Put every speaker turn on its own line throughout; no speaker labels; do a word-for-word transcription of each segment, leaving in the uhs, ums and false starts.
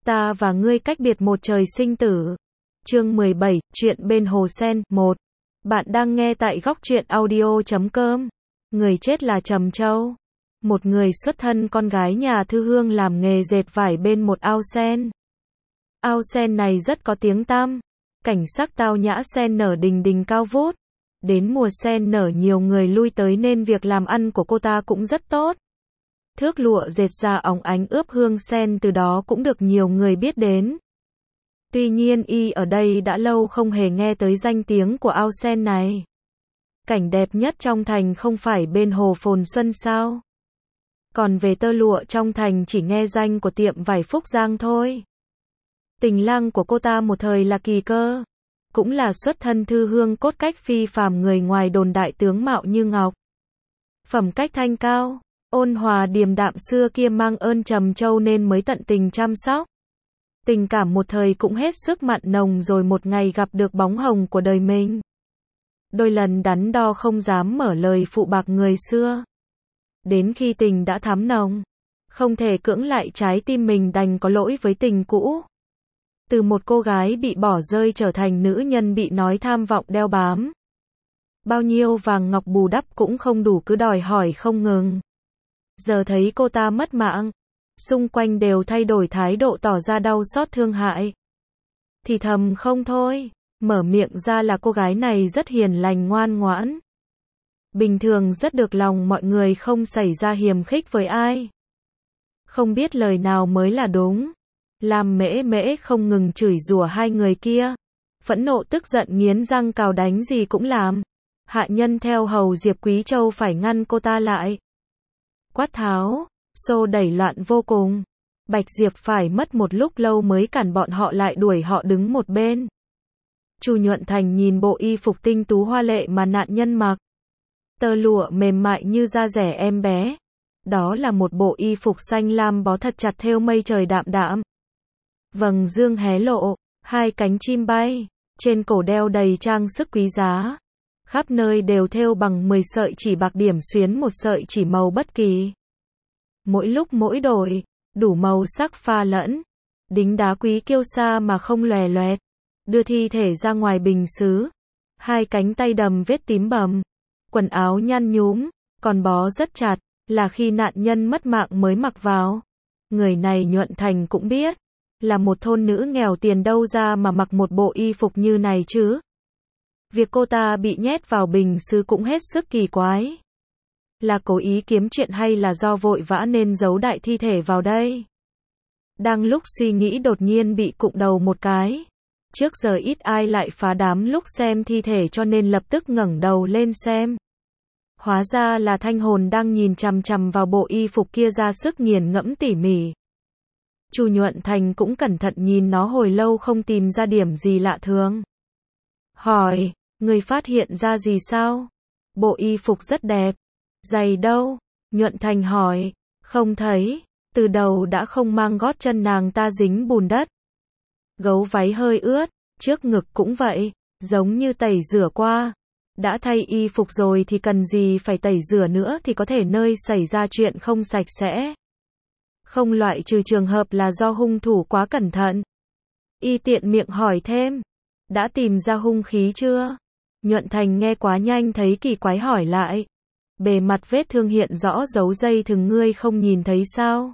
Ta và ngươi cách biệt một trời sinh tử. Chương mười bảy, chuyện bên hồ sen, một. Bạn đang nghe tại góc truyện audio chấm com. Người chết là Trầm Châu. Một người xuất thân con gái nhà thư hương làm nghề dệt vải bên một ao sen. Ao sen này rất có tiếng tăm. Cảnh sắc tao nhã, sen nở đình đình cao vút. Đến mùa sen nở nhiều người lui tới nên việc làm ăn của cô ta cũng rất tốt. Thước lụa dệt ra óng ánh ướp hương sen từ đó cũng được nhiều người biết đến. Tuy nhiên y ở đây đã lâu không hề nghe tới danh tiếng của ao sen này. Cảnh đẹp nhất trong thành không phải bên hồ Phồn Xuân sao? Còn về tơ lụa trong thành chỉ nghe danh của tiệm vải Phúc Giang thôi. Tình lang của cô ta một thời là Kỳ Cơ. Cũng là xuất thân thư hương cốt cách phi phàm, người ngoài đồn đại tướng mạo như ngọc. Phẩm cách thanh cao, ôn hòa điềm đạm, xưa kia mang ơn Trầm Châu nên mới tận tình chăm sóc. Tình cảm một thời cũng hết sức mặn nồng, rồi một ngày gặp được bóng hồng của đời mình. Đôi lần đắn đo không dám mở lời phụ bạc người xưa. Đến khi tình đã thắm nồng, không thể cưỡng lại trái tim mình, đành có lỗi với tình cũ. Từ một cô gái bị bỏ rơi trở thành nữ nhân bị nói tham vọng đeo bám. Bao nhiêu vàng ngọc bù đắp cũng không đủ, cứ đòi hỏi không ngừng. Giờ thấy cô ta mất mạng, xung quanh đều thay đổi thái độ, tỏ ra đau xót thương hại. Thì thầm không thôi, mở miệng ra là cô gái này rất hiền lành ngoan ngoãn. Bình thường rất được lòng mọi người, không xảy ra hiềm khích với ai. Không biết lời nào mới là đúng. Làm mễ mễ không ngừng chửi rủa hai người kia. Phẫn nộ tức giận nghiến răng cào đánh gì cũng làm. Hạ nhân theo hầu Diệp Quý Châu phải ngăn cô ta lại. Quát tháo, xô đẩy loạn vô cùng. Bạch Diệp phải mất một lúc lâu mới cản bọn họ lại, đuổi họ đứng một bên. Chu Nhuận Thành nhìn bộ y phục tinh tú hoa lệ mà nạn nhân mặc. Tơ lụa mềm mại như da rẻ em bé. Đó là một bộ y phục xanh lam bó thật chặt, thêu mây trời đạm đạm. Vầng dương hé lộ, hai cánh chim bay, trên cổ đeo đầy trang sức quý giá. Khắp nơi đều thêu bằng mười sợi chỉ bạc, điểm xuyến một sợi chỉ màu bất kỳ. Mỗi lúc mỗi đổi, đủ màu sắc pha lẫn. Đính đá quý kiêu sa mà không lòe loẹt. Đưa thi thể ra ngoài bình xứ. Hai cánh tay đầm vết tím bầm. Quần áo nhăn nhúm, còn bó rất chặt, là khi nạn nhân mất mạng mới mặc vào. Người này Nhuận Thành cũng biết. Là một thôn nữ nghèo, tiền đâu ra mà mặc một bộ y phục như này chứ? Việc cô ta bị nhét vào bình sứ cũng hết sức kỳ quái. Là cố ý kiếm chuyện hay là do vội vã nên giấu đại thi thể vào đây? Đang lúc suy nghĩ đột nhiên bị cụng đầu một cái. Trước giờ ít ai lại phá đám lúc xem thi thể cho nên lập tức ngẩng đầu lên xem. Hóa ra là Thanh Hồn đang nhìn chằm chằm vào bộ y phục kia, ra sức nghiền ngẫm tỉ mỉ. Chu Nhuận Thành cũng cẩn thận nhìn nó hồi lâu không tìm ra điểm gì lạ thường. Hỏi, người phát hiện ra gì sao? Bộ y phục rất đẹp. Giày đâu? Nhuận Thành hỏi. Không thấy, từ đầu đã không mang gót chân nàng ta dính bùn đất. Gấu váy hơi ướt, trước ngực cũng vậy, giống như tẩy rửa qua. Đã thay y phục rồi thì cần gì phải tẩy rửa nữa, thì có thể nơi xảy ra chuyện không sạch sẽ. Không loại trừ trường hợp là do hung thủ quá cẩn thận. Y tiện miệng hỏi thêm. Đã tìm ra hung khí chưa? Nhuận Thành nghe quá nhanh thấy kỳ quái hỏi lại. Bề mặt vết thương hiện rõ dấu dây thừng, ngươi không nhìn thấy sao?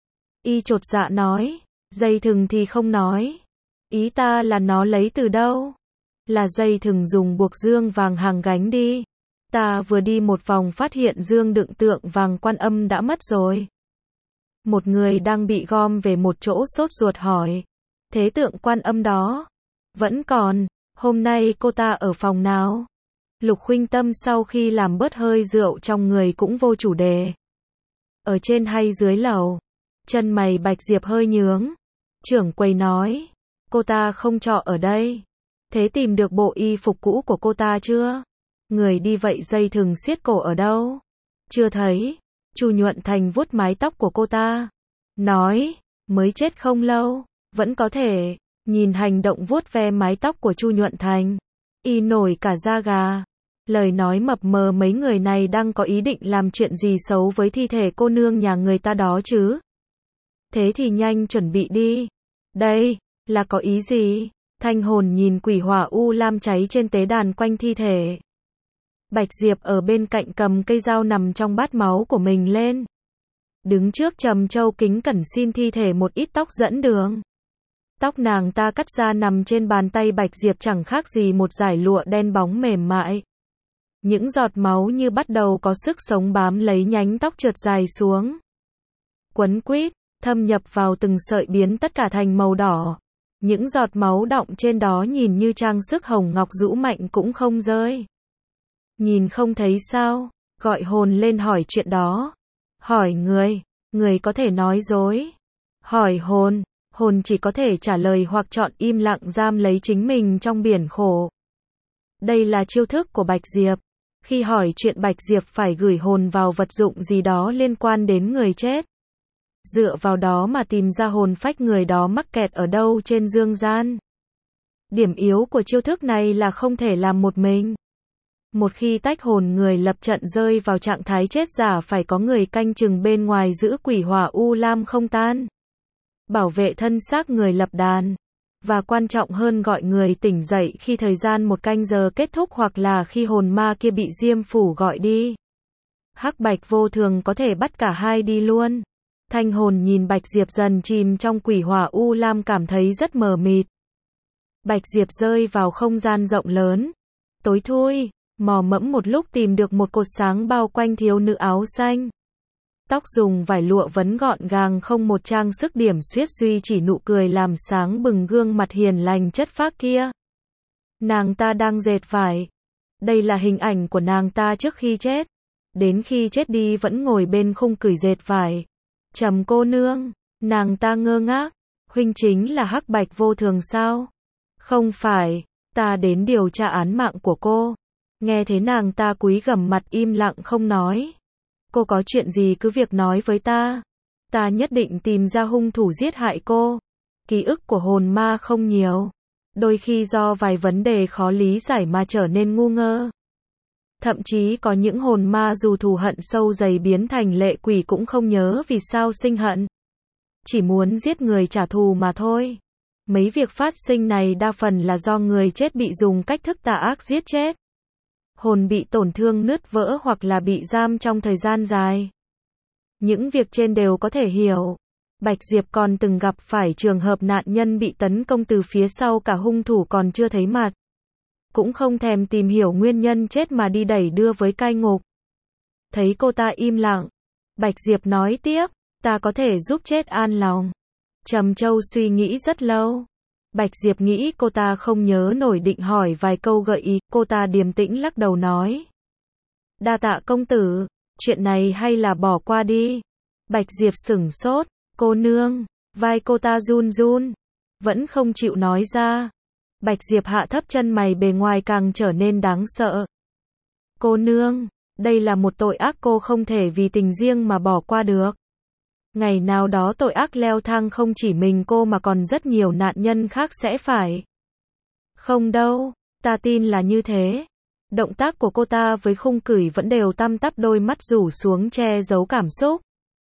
Y chột dạ nói. Dây thừng thì không nói. Ý ta là nó lấy từ đâu? Là dây thừng dùng buộc dương vàng hàng gánh đi. Ta vừa đi một vòng phát hiện dương đựng tượng vàng Quan Âm đã mất rồi. Một người đang bị gom về một chỗ sốt ruột hỏi. Thế tượng Quan Âm đó? Vẫn còn. Hôm nay cô ta ở phòng nào? Lục Khuynh Tâm sau khi làm bớt hơi rượu trong người cũng vô chủ đề. Ở trên hay dưới lầu? Chân mày Bạch Diệp hơi nhướng. Trưởng quầy nói. Cô ta không trọ ở đây. Thế tìm được bộ y phục cũ của cô ta chưa? Người đi vậy dây thừng siết cổ ở đâu? Chưa thấy. Chu Nhuận Thành vuốt mái tóc của cô ta. Nói. Mới chết không lâu. Vẫn có thể. Nhìn hành động vuốt ve mái tóc của Chu Nhuận Thành. Y nổi cả da gà. Lời nói mập mờ, mấy người này đang có ý định làm chuyện gì xấu với thi thể cô nương nhà người ta đó chứ? Thế thì nhanh chuẩn bị đi. Đây, là có ý gì? Thanh hồn nhìn quỷ hỏa u lam cháy trên tế đàn quanh thi thể. Bạch Diệp ở bên cạnh cầm cây dao nằm trong bát máu của mình lên. Đứng trước Trầm Châu kính cẩn xin thi thể một ít tóc dẫn đường. Tóc nàng ta cắt ra nằm trên bàn tay Bạch Diệp chẳng khác gì một dải lụa đen bóng mềm mại. Những giọt máu như bắt đầu có sức sống bám lấy nhánh tóc trượt dài xuống. Quấn quýt, thâm nhập vào từng sợi biến tất cả thành màu đỏ. Những giọt máu đọng trên đó nhìn như trang sức hồng ngọc rũ mạnh cũng không rơi. Nhìn không thấy sao? Gọi hồn lên hỏi chuyện đó. Hỏi người, người có thể nói dối. Hỏi hồn, hồn chỉ có thể trả lời hoặc chọn im lặng giam lấy chính mình trong biển khổ. Đây là chiêu thức của Bạch Diệp. Khi hỏi chuyện Bạch Diệp phải gửi hồn vào vật dụng gì đó liên quan đến người chết. Dựa vào đó mà tìm ra hồn phách người đó mắc kẹt ở đâu trên dương gian. Điểm yếu của chiêu thức này là không thể làm một mình. Một khi tách hồn người lập trận rơi vào trạng thái chết giả phải có người canh chừng bên ngoài giữ quỷ hỏa u lam không tan. Bảo vệ thân xác người lập đàn. Và quan trọng hơn gọi người tỉnh dậy khi thời gian một canh giờ kết thúc hoặc là khi hồn ma kia bị diêm phủ gọi đi. Hắc Bạch vô thường có thể bắt cả hai đi luôn. Thanh hồn nhìn Bạch Diệp dần chìm trong quỷ hỏa u lam cảm thấy rất mờ mịt. Bạch Diệp rơi vào không gian rộng lớn. Tối thui, mò mẫm một lúc tìm được một cột sáng bao quanh thiếu nữ áo xanh. Tóc dùng vải lụa vấn gọn gàng không một trang sức điểm xuyết duy chỉ nụ cười làm sáng bừng gương mặt hiền lành chất phác kia. Nàng ta đang dệt vải. Đây là hình ảnh của nàng ta trước khi chết. Đến khi chết đi vẫn ngồi bên khung cửi dệt vải. Trầm cô nương, nàng ta ngơ ngác. Huynh chính là Hắc Bạch vô thường sao? Không phải, ta đến điều tra án mạng của cô. Nghe thế nàng ta cúi gằm mặt im lặng không nói. Cô có chuyện gì cứ việc nói với ta. Ta nhất định tìm ra hung thủ giết hại cô. Ký ức của hồn ma không nhiều. Đôi khi do vài vấn đề khó lý giải mà trở nên ngu ngơ. Thậm chí có những hồn ma dù thù hận sâu dày biến thành lệ quỷ cũng không nhớ vì sao sinh hận. Chỉ muốn giết người trả thù mà thôi. Mấy việc phát sinh này đa phần là do người chết bị dùng cách thức tà ác giết chết. Hồn bị tổn thương nứt vỡ hoặc là bị giam trong thời gian dài. Những việc trên đều có thể hiểu. Bạch Diệp còn từng gặp phải trường hợp nạn nhân bị tấn công từ phía sau cả hung thủ còn chưa thấy mặt. Cũng không thèm tìm hiểu nguyên nhân chết mà đi đẩy đưa với cai ngục. Thấy cô ta im lặng, Bạch Diệp nói tiếp, ta có thể giúp chết an lòng. Trầm Châu suy nghĩ rất lâu. Bạch Diệp nghĩ cô ta không nhớ nổi định hỏi vài câu gợi ý, cô ta điềm tĩnh lắc đầu nói. Đa tạ công tử, chuyện này hay là bỏ qua đi. Bạch Diệp sửng sốt, cô nương, vai cô ta run run, vẫn không chịu nói ra. Bạch Diệp hạ thấp chân mày bề ngoài càng trở nên đáng sợ. Cô nương, đây là một tội ác cô không thể vì tình riêng mà bỏ qua được. Ngày nào đó tội ác leo thang không chỉ mình cô mà còn rất nhiều nạn nhân khác sẽ phải. Không đâu, ta tin là như thế. Động tác của cô ta với khung cửi vẫn đều tăm tắp đôi mắt rủ xuống che giấu cảm xúc.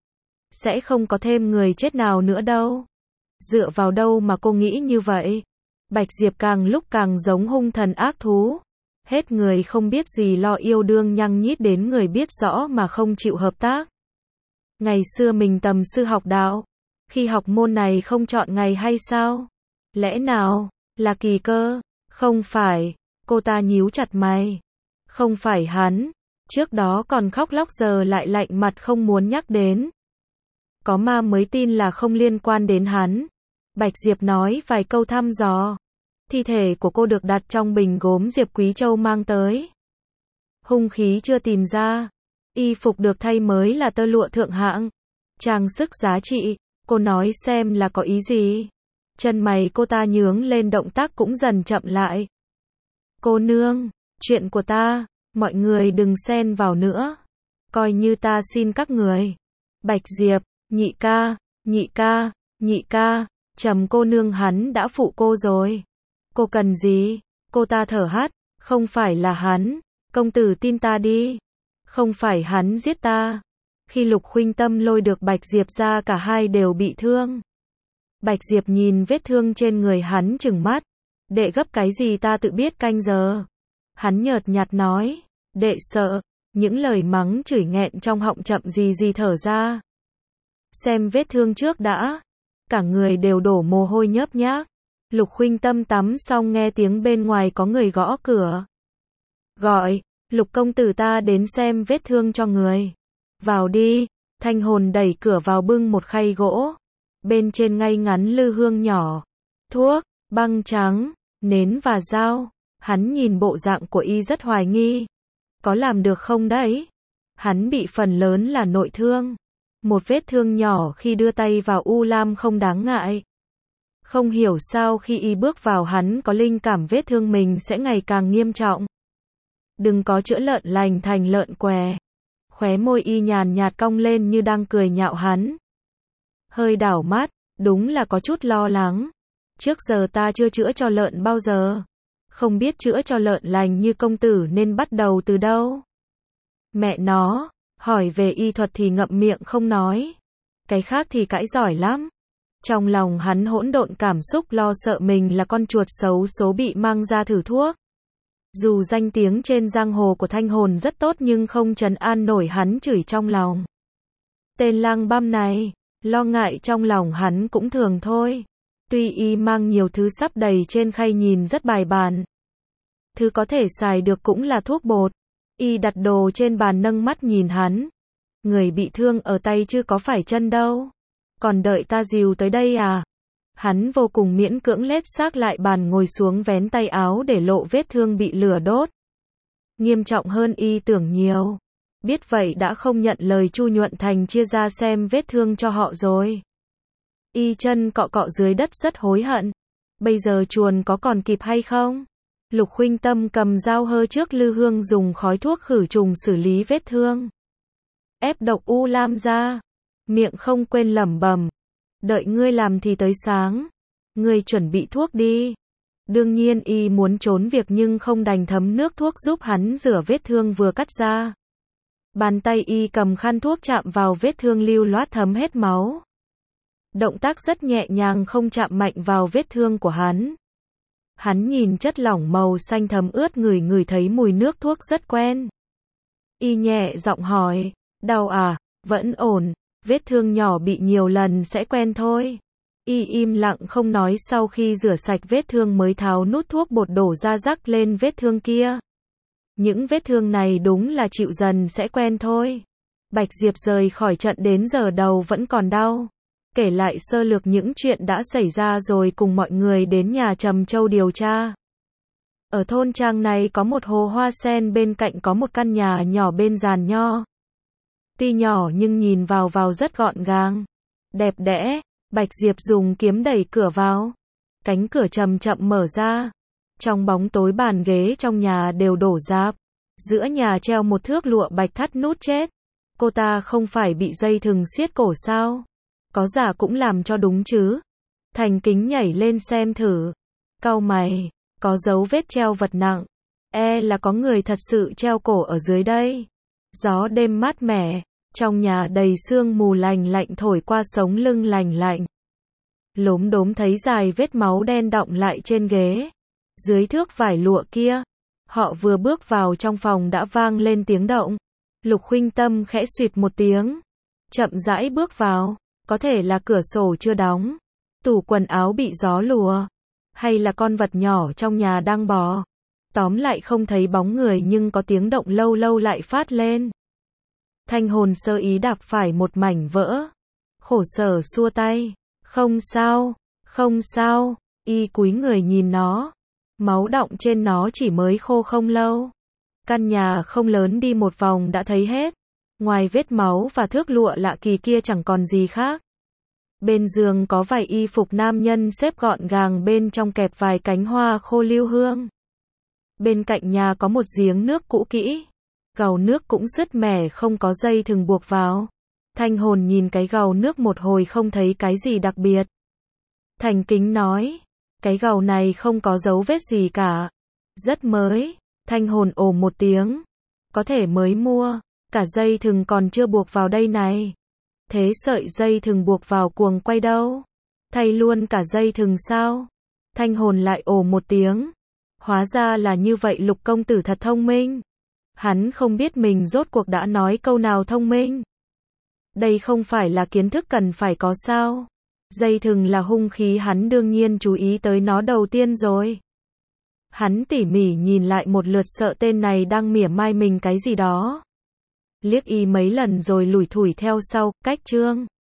Sẽ không có thêm người chết nào nữa đâu. Dựa vào đâu mà cô nghĩ như vậy? Bạch Diệp càng lúc càng giống hung thần ác thú. Hết người không biết gì lo yêu đương nhăng nhít đến người biết rõ mà không chịu hợp tác. Ngày xưa mình tầm sư học đạo. Khi học môn này không chọn ngày hay sao? Lẽ nào, là kỳ cơ? Không phải, cô ta nhíu chặt mày. Không phải hắn. Trước đó còn khóc lóc giờ lại lạnh mặt không muốn nhắc đến. Có ma mới tin là không liên quan đến hắn. Bạch Diệp nói vài câu thăm dò. Thi thể của cô được đặt trong bình gốm Diệp Quý Châu mang tới. Hung khí chưa tìm ra. Y phục được thay mới là tơ lụa thượng hạng. Trang sức giá trị. Cô nói xem là có ý gì. Chân mày cô ta nhướng lên động tác cũng dần chậm lại. Cô nương, chuyện của ta, mọi người đừng xen vào nữa. Coi như ta xin các người. Bạch Diệp, nhị ca, nhị ca, nhị ca, Trầm cô nương hắn đã phụ cô rồi. Cô cần gì? Cô ta thở hắt, không phải là hắn, công tử tin ta đi. Không phải hắn giết ta. Khi Lục Khuynh Tâm lôi được Bạch Diệp ra cả hai đều bị thương. Bạch Diệp nhìn vết thương trên người hắn trừng mắt. Đệ gấp cái gì ta tự biết canh giờ. Hắn nhợt nhạt nói. Đệ sợ. Những lời mắng chửi nghẹn trong họng chậm gì gì thở ra. Xem vết thương trước đã. Cả người đều đổ mồ hôi nhớp nhác. Lục Khuynh Tâm tắm xong nghe tiếng bên ngoài có người gõ cửa. Gọi, Lục công tử ta đến xem vết thương cho người. Vào đi. Thanh Hồn đẩy cửa vào bưng một khay gỗ. Bên trên ngay ngắn lư hương nhỏ. Thuốc, băng trắng, nến và dao. Hắn nhìn bộ dạng của y rất hoài nghi. Có làm được không đấy? Hắn bị phần lớn là nội thương. Một vết thương nhỏ khi đưa tay vào u lam không đáng ngại. Không hiểu sao khi y bước vào hắn có linh cảm vết thương mình sẽ ngày càng nghiêm trọng. Đừng có chữa lợn lành thành lợn què. Khóe môi y nhàn nhạt cong lên như đang cười nhạo hắn. Hơi đảo mắt, đúng là có chút lo lắng. Trước giờ ta chưa chữa cho lợn bao giờ. Không biết chữa cho lợn lành như công tử nên bắt đầu từ đâu. Mẹ nó, hỏi về y thuật thì ngậm miệng không nói. Cái khác thì cãi giỏi lắm. Trong lòng hắn hỗn độn cảm xúc lo sợ mình là con chuột xấu số bị mang ra thử thuốc. Dù danh tiếng trên giang hồ của Thanh Hồn rất tốt nhưng không trấn an nổi hắn chửi trong lòng. Tên lang băm này, lo ngại trong lòng hắn cũng thường thôi. Tuy y mang nhiều thứ sắp đầy trên khay nhìn rất bài bản. Thứ có thể xài được cũng là thuốc bột. Y đặt đồ trên bàn nâng mắt nhìn hắn. Người bị thương ở tay chứ có phải chân đâu. Còn đợi ta dìu tới đây à? Hắn vô cùng miễn cưỡng lết xác lại bàn ngồi xuống vén tay áo để lộ vết thương bị lửa đốt. Nghiêm trọng hơn y tưởng nhiều. Biết vậy đã không nhận lời Chu Nhuận Thành chia ra xem vết thương cho họ rồi. Y chân cọ cọ dưới đất rất hối hận. Bây giờ chuồn có còn kịp hay không? Lục Khuynh Tâm cầm dao hơ trước lư hương dùng khói thuốc khử trùng xử lý vết thương. Ép độc u lam ra. Miệng không quên lẩm bẩm. Đợi ngươi làm thì tới sáng. Ngươi chuẩn bị thuốc đi. Đương nhiên y muốn trốn việc nhưng không đành thấm nước thuốc giúp hắn rửa vết thương vừa cắt ra. Bàn tay y cầm khăn thuốc chạm vào vết thương lưu loát thấm hết máu. Động tác rất nhẹ nhàng không chạm mạnh vào vết thương của hắn. Hắn nhìn chất lỏng màu xanh thấm ướt ngửi ngửi thấy mùi nước thuốc rất quen. Y nhẹ giọng hỏi, đau à, vẫn ổn, vết thương nhỏ bị nhiều lần sẽ quen thôi. Y im lặng không nói sau khi rửa sạch vết thương mới tháo nút thuốc bột đổ ra rắc lên vết thương kia. Những vết thương này đúng là chịu dần sẽ quen thôi. Bạch Diệp rời khỏi trận đến giờ đầu vẫn còn đau. Kể lại sơ lược những chuyện đã xảy ra rồi cùng mọi người đến nhà Trầm Châu điều tra. Ở thôn trang này có một hồ hoa sen bên cạnh có một căn nhà nhỏ bên giàn nho. Tuy nhỏ nhưng nhìn vào vào rất gọn gàng. Đẹp đẽ, Bạch Diệp dùng kiếm đẩy cửa vào. Cánh cửa chậm chậm mở ra. Trong bóng tối bàn ghế trong nhà đều đổ rạp. Giữa nhà treo một thước lụa bạch thắt nút chết. Cô ta không phải bị dây thừng siết cổ sao? Có giả cũng làm cho đúng chứ. Thành Kính nhảy lên xem thử. Cau mày, có dấu vết treo vật nặng. E là có người thật sự treo cổ ở dưới đây. Gió đêm mát mẻ, trong nhà đầy sương mù lành lạnh thổi qua sống lưng lành lạnh. Lốm đốm thấy dài vết máu đen đọng lại trên ghế. Dưới thước vải lụa kia, họ vừa bước vào trong phòng đã vang lên tiếng động. Lục Khuynh Tâm khẽ xuyệt một tiếng. Chậm rãi bước vào. Có thể là cửa sổ chưa đóng. Tủ quần áo bị gió lùa. Hay là con vật nhỏ trong nhà đang bò. Tóm lại không thấy bóng người nhưng có tiếng động lâu lâu lại phát lên. Thanh Hồn sơ ý đạp phải một mảnh vỡ. Khổ sở xua tay. Không sao, không sao. Y cúi người nhìn nó. Máu đọng trên nó chỉ mới khô không lâu. Căn nhà không lớn đi một vòng đã thấy hết. Ngoài vết máu và thước lụa lạ kỳ kia chẳng còn gì khác. Bên giường có vài y phục nam nhân xếp gọn gàng bên trong kẹp vài cánh hoa khô lưu hương. Bên cạnh nhà có một giếng nước cũ kỹ. Gầu nước cũng sứt mẻ không có dây thừng buộc vào. Thanh Hồn nhìn cái gầu nước một hồi không thấy cái gì đặc biệt. Thành Kính nói, cái gầu này không có dấu vết gì cả. Rất mới. Thanh Hồn ồ một tiếng. Có thể mới mua. Cả dây thừng còn chưa buộc vào đây này. Thế sợi dây thừng buộc vào cuồng quay đâu? Thay luôn cả dây thừng sao? Thanh hồn lại ồ một tiếng. Hóa ra là như vậy, Lục công tử thật thông minh. Hắn không biết mình rốt cuộc đã nói câu nào thông minh. Đây không phải là kiến thức cần phải có sao? Dây thừng là hung khí, hắn đương nhiên chú ý tới nó đầu tiên rồi. Hắn tỉ mỉ nhìn lại một lượt, sợ tên này đang mỉa mai mình cái gì đó. Liếc y mấy lần rồi lủi thủi theo sau, cách Trương